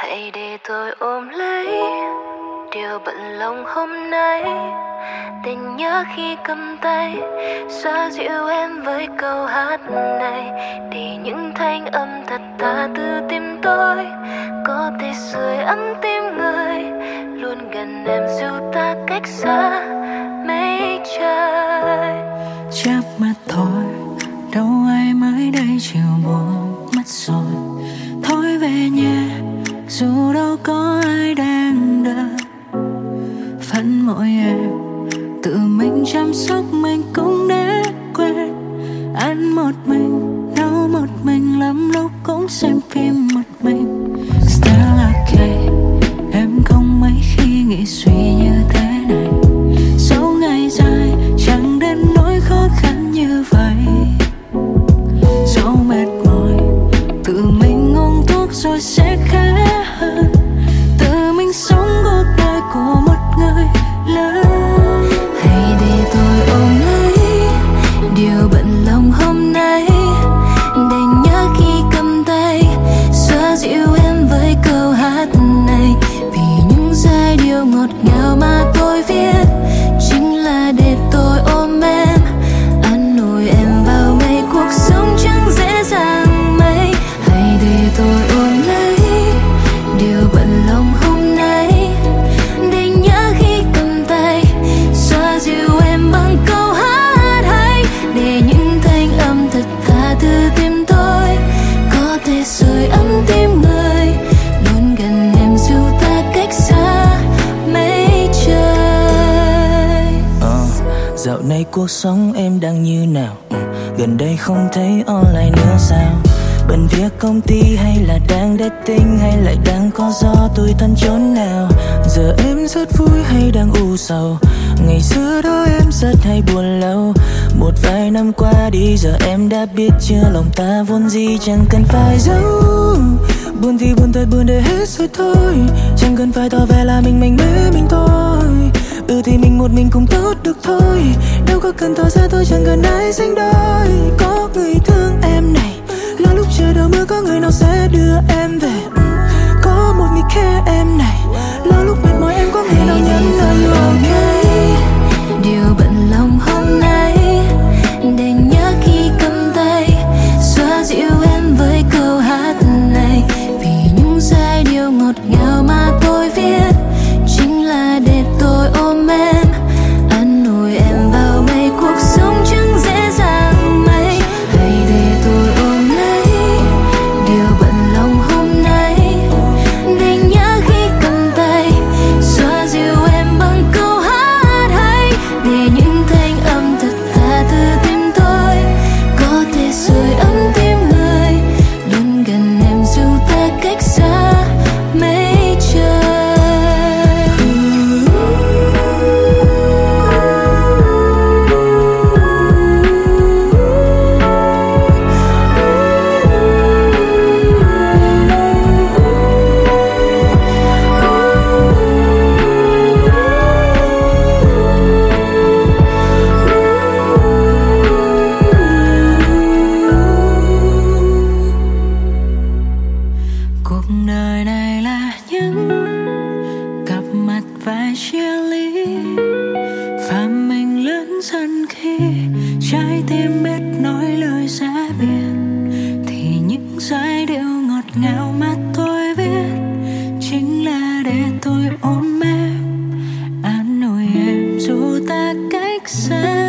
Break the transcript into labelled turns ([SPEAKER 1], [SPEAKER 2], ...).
[SPEAKER 1] Hãy để tôi ôm lấy điều bận lòng hôm nay. Tình nhớ khi cầm tay, xoa dịu em với câu hát này, để những thanh âm thật thà từ tim tôi có thể sưởi ấm tim người, luôn gần em dù ta cách xa mây trời.
[SPEAKER 2] Chớp mắt thôi, đâu ai mới đây chiều buồn mất rồi. Thôi về nhà, dù đâu có ai đang đợi. Phận mỗi em tự mình chăm sóc mình cũng đã quen. Ăn một mình, nấu một mình, lắm lúc cũng xem phim một mình. Still okay, em không mấy khi nghĩ suy như thế này. Sau ngày dài chẳng đến nỗi khó khăn như vậy. Dẫu mệt mỏi, tự mình uống thuốc rồi sẽ khá hơn. Tự mình sống cuộc đời của một người lớn.
[SPEAKER 1] Hãy để tôi ôm lấy điều bận lòng hôm nay, để nhớ khi cầm tay, xoa dịu em với câu hát này. Vì những giai điệu ngọt ngào mà tôi viết chính là để tôi ôm em, an ủi em vào ngày cuộc sống chẳng dễ dàng mấy. Hãy để tôi ôm lấy điều bận lòng hôm nay, để nhớ khi cầm tay, xoa dịu em bằng câu hát hay, để những thanh âm thật thà từ tim tôi có thể sưởi ấm tim người, luôn gần em dù ta cách xa mây trời.
[SPEAKER 3] Dạo này cuộc sống em đang như nào? Gần đây không thấy online nữa sao? Bận việc công ty hay là đang dating, hay lại đang có gió tôi thân chốn nào? Giờ em rất vui hay đang u sầu? Ngày xưa đó em rất hay buồn lâu. Một vài năm qua đi giờ em đã biết chưa, lòng ta vốn gì chẳng cần phải giấu. Buồn thì buồn thật, buồn để hết rồi thôi. Chẳng cần phải tỏ vẻ là mình mạnh mẽ mình thôi. Thì mình một mình cũng tốt được thôi. Đâu có cần tỏ ra tôi chẳng cần ai sánh đôi. Có người thương em này, là lúc trời đổ mưa có người nào sẽ đưa em về. Có một người care em này, là lúc mệt mỏi em có người nào nhắn lời ok.
[SPEAKER 1] Điều bận lòng hôm nay, để nhớ khi cầm tay, xoa dịu em với câu hát này. Vì những giai điệu ngọt ngào mà tôi viết chính là để tôi ôm em, an ủi em vào ngày cuộc sống chẳng dễ dàng mấy. Hãy để tôi ôm lấy điều bận lòng hôm nay, để nhớ khi cầm tay, xoa dịu em bằng câu hát hay, để những thanh âm thật thà từ tim tôi có thể sưởi ấm tim người, luôn gần em dù ta cách xa mây trời.
[SPEAKER 2] Cuộc đời này là những cặp mặt và chia ly, và mình lớn dần khi trái tim biết nói lời ra biệt. Thì những giai điệu ngọt ngào mà tôi viết chính là để tôi ôm em, an ủi em dù ta cách xa.